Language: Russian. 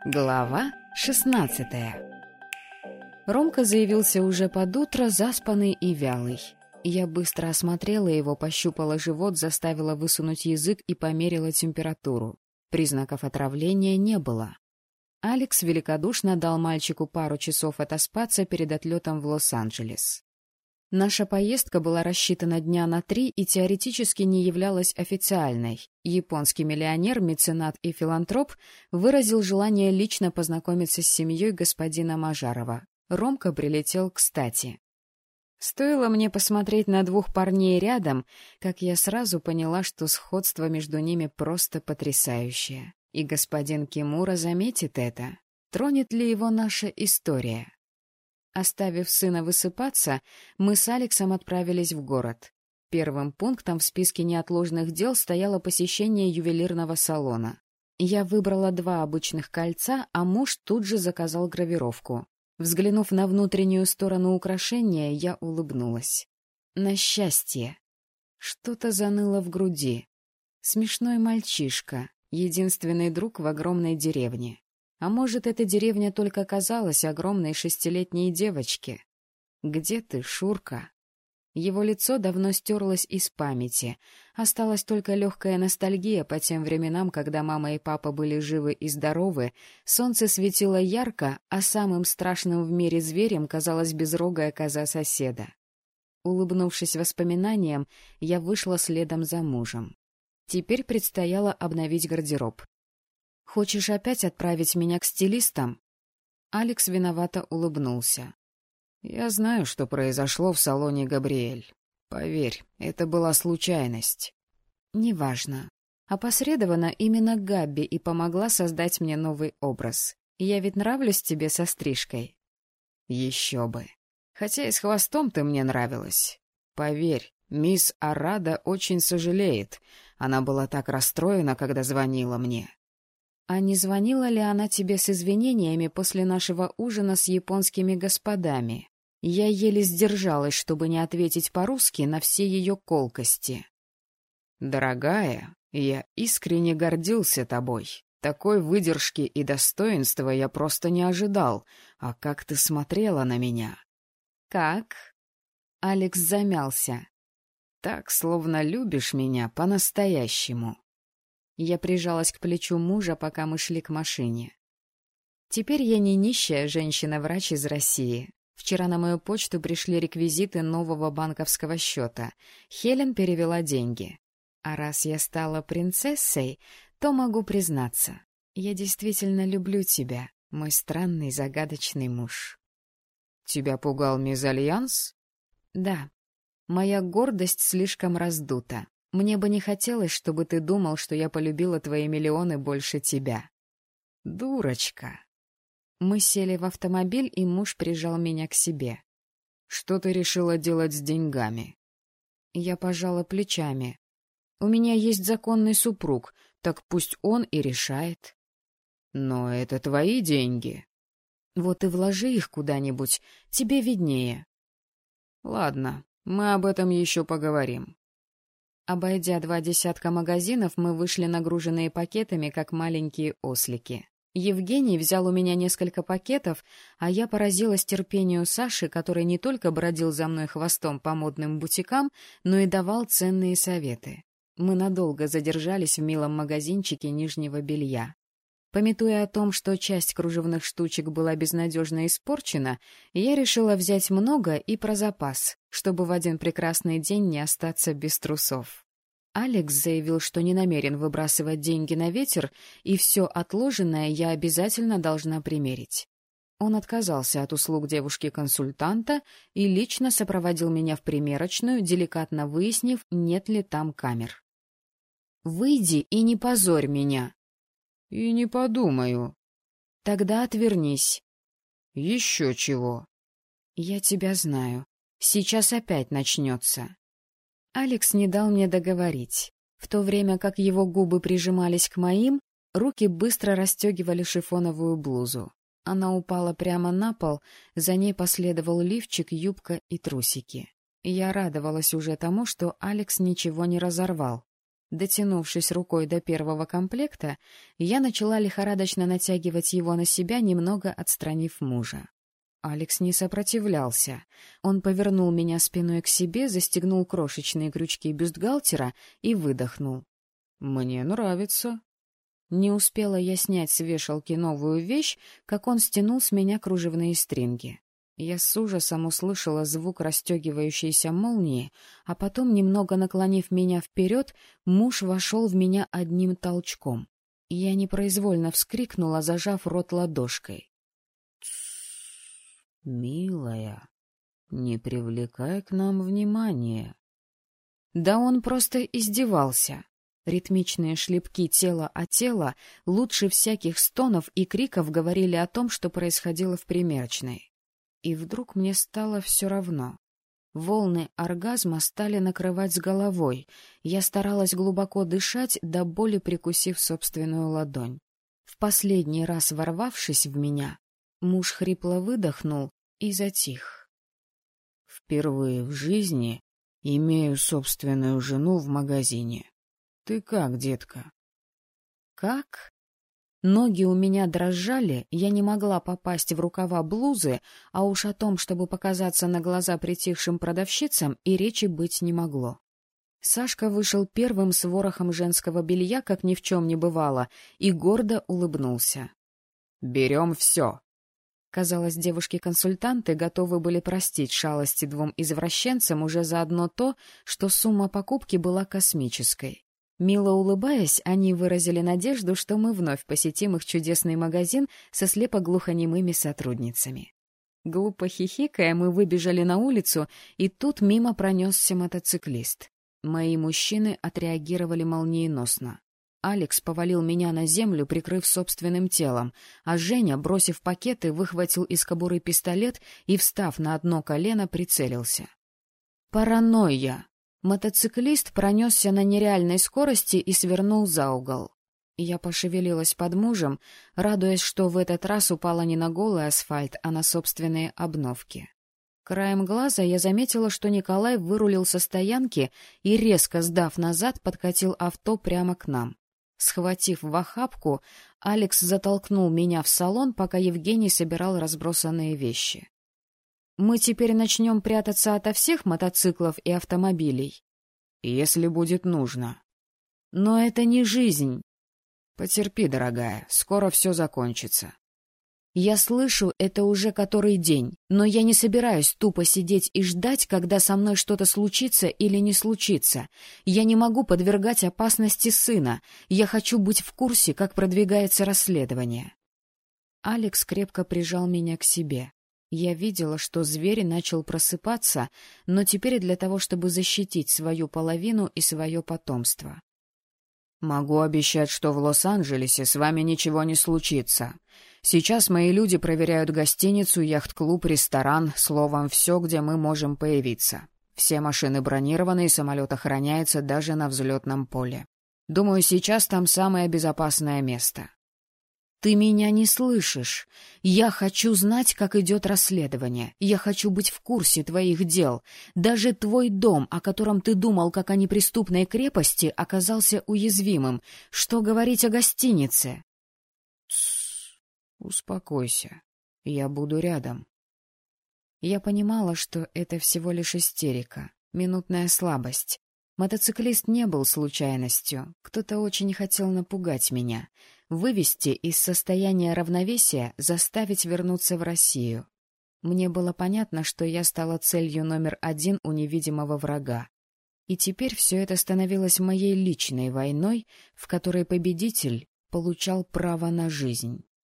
Глава 16. Ромка заявился уже под утро, заспанный и вялый. Я быстро осмотрела его, пощупала живот, заставила высунуть язык и померила температуру. Признаков отравления не было. Алекс великодушно дал мальчику пару часов отоспаться перед отлетом в Лос-Анджелес. Наша поездка была рассчитана дня на 3 и теоретически не являлась официальной. Японский миллионер, меценат и филантроп выразил желание лично познакомиться с семьей господина Мажарова. Ромка прилетел кстати. Стоило мне посмотреть на двух парней рядом, как я сразу поняла, что сходство между ними просто потрясающее. И господин Кимура заметит это. Тронет ли его наша история? Оставив сына высыпаться, мы с Алексом отправились в город. Первым пунктом в списке неотложных дел стояло посещение ювелирного салона. Я выбрала 2 обычных кольца, а муж тут же заказал гравировку. Взглянув на внутреннюю сторону украшения, я улыбнулась. На счастье. Что-то заныло в груди. Смешной мальчишка, единственный друг в огромной деревне. А может, эта деревня только казалась огромной 6-летней девочке? Где ты, Шурка? Его лицо давно стерлось из памяти. Осталась только легкая ностальгия по тем временам, когда мама и папа были живы и здоровы, солнце светило ярко, а самым страшным в мире зверем казалась безрогая коза соседа. Улыбнувшись воспоминаниям, я вышла следом за мужем. Теперь предстояло обновить гардероб. «Хочешь опять отправить меня к стилистам?» Алекс виновато улыбнулся. «Я знаю, что произошло в салоне Габриэль. Поверь, это была случайность». «Неважно. Опосредованно именно Габби и помогла создать мне новый образ. Я ведь нравлюсь тебе со стрижкой». «Еще бы. Хотя и с хвостом ты мне нравилась. Поверь, мисс Арада очень сожалеет. Она была так расстроена, когда звонила мне». «А не звонила ли она тебе с извинениями после нашего ужина с японскими господами? Я еле сдержалась, чтобы не ответить по-русски на все ее колкости». «Дорогая, я искренне гордился тобой. Такой выдержки и достоинства я просто не ожидал. А как ты смотрела на меня?» «Как?» Алекс замялся. «Так, словно любишь меня по-настоящему». Я прижалась к плечу мужа, пока мы шли к машине. Теперь я не нищая женщина-врач из России. Вчера на мою почту пришли реквизиты нового банковского счета. Хелен перевела деньги. А раз я стала принцессой, то могу признаться. Я действительно люблю тебя, мой странный загадочный муж. Тебя пугал мезальянс? Да. Моя гордость слишком раздута. Мне бы не хотелось, чтобы ты думал, что я полюбила твои миллионы больше тебя. Дурочка. Мы сели в автомобиль, и муж прижал меня к себе. Что ты решила делать с деньгами? Я пожала плечами. У меня есть законный супруг, так пусть он и решает. Но это твои деньги. Вот и вложи их куда-нибудь, тебе виднее. Ладно, мы об этом еще поговорим. Обойдя 2 десятка магазинов, мы вышли нагруженные пакетами, как маленькие ослики. Евгений взял у меня несколько пакетов, а я поразилась терпению Саши, который не только бродил за мной хвостом по модным бутикам, но и давал ценные советы. Мы надолго задержались в милом магазинчике нижнего белья. Памятуя о том, что часть кружевных штучек была безнадежно испорчена, я решила взять много и про запас, чтобы в один прекрасный день не остаться без трусов. Алекс заявил, что не намерен выбрасывать деньги на ветер, и все отложенное я обязательно должна примерить. Он отказался от услуг девушки-консультанта и лично сопроводил меня в примерочную, деликатно выяснив, нет ли там камер. «Выйди и не позорь меня!» «И не подумаю». «Тогда отвернись». «Еще чего?» «Я тебя знаю. Сейчас опять начнется». Алекс не дал мне договорить. В то время как его губы прижимались к моим, руки быстро расстегивали шифоновую блузу. Она упала прямо на пол, за ней последовал лифчик, юбка и трусики. Я радовалась уже тому, что Алекс ничего не разорвал. Дотянувшись рукой до первого комплекта, я начала лихорадочно натягивать его на себя, немного отстранив мужа. Алекс не сопротивлялся. Он повернул меня спиной к себе, застегнул крошечные крючки бюстгальтера и выдохнул. «Мне нравится». Не успела я снять с вешалки новую вещь, как он стянул с меня кружевные стринги. Я с ужасом услышала звук расстегивающейся молнии, а потом, немного наклонив меня вперед, муж вошел в меня одним толчком. Я непроизвольно вскрикнула, зажав рот ладошкой. «Милая, не привлекай к нам внимания». Да он просто издевался. Ритмичные шлепки тела о тело лучше всяких стонов и криков говорили о том, что происходило в примерочной. И вдруг мне стало все равно. Волны оргазма стали накрывать с головой. Я старалась глубоко дышать, до боли прикусив собственную ладонь. В последний раз ворвавшись в меня, муж хрипло выдохнул и затих. «Впервые в жизни имею собственную жену в магазине. Ты как, детка?» «Как?» Ноги у меня дрожали, я не могла попасть в рукава блузы, а уж о том, чтобы показаться на глаза притихшим продавщицам, и речи быть не могло. Сашка вышел первым с ворохом женского белья, как ни в чем не бывало, и гордо улыбнулся. «Берем все». Казалось, девушки-консультанты готовы были простить шалости двум извращенцам уже за одно то, что сумма покупки была космической. Мило улыбаясь, они выразили надежду, что мы вновь посетим их чудесный магазин со слепоглухонемыми сотрудницами. Глупо хихикая, мы выбежали на улицу, и тут мимо пронесся мотоциклист. Мои мужчины отреагировали молниеносно. Алекс повалил меня на землю, прикрыв собственным телом, а Женя, бросив пакеты, выхватил из кобуры пистолет и, встав на одно колено, прицелился. Паранойя! Мотоциклист пронесся на нереальной скорости и свернул за угол. Я пошевелилась под мужем, радуясь, что в этот раз упала не на голый асфальт, а на собственные обновки. Краем глаза я заметила, что Николай вырулил со стоянки и, резко сдав назад, подкатил авто прямо к нам. Схватив в охапку, Алекс затолкнул меня в салон, пока Евгений собирал разбросанные вещи. «Мы теперь начнем прятаться ото всех мотоциклов и автомобилей?» «Если будет нужно». «Но это не жизнь». «Потерпи, дорогая, скоро все закончится». «Я слышу это уже который день, но я не собираюсь тупо сидеть и ждать, когда со мной что-то случится или не случится. Я не могу подвергать опасности сына. Я хочу быть в курсе, как продвигается расследование». Алекс крепко прижал меня к себе. Я видела, что зверь начал просыпаться, но теперь для того, чтобы защитить свою половину и свое потомство. «Могу обещать, что в Лос-Анджелесе с вами ничего не случится. Сейчас мои люди проверяют гостиницу, яхт-клуб, ресторан, словом, все, где мы можем появиться. Все машины бронированы, и самолет охраняется даже на взлетном поле. Думаю, сейчас там самое безопасное место». «Ты меня не слышишь. Я хочу знать, как идет расследование. Я хочу быть в курсе твоих дел. Даже твой дом, о котором ты думал, как о неприступной крепости, оказался уязвимым. Что говорить о гостинице?» «Тссс, успокойся. Я буду рядом». Я понимала, что это всего лишь истерика, минутная слабость. Мотоциклист не был случайностью. Кто-то очень хотел напугать меня, вывести из состояния равновесия, заставить вернуться в Россию. Мне было понятно, что я стала целью номер один у невидимого врага. И теперь все это становилось моей личной войной, в которой победитель получал право на жизнь.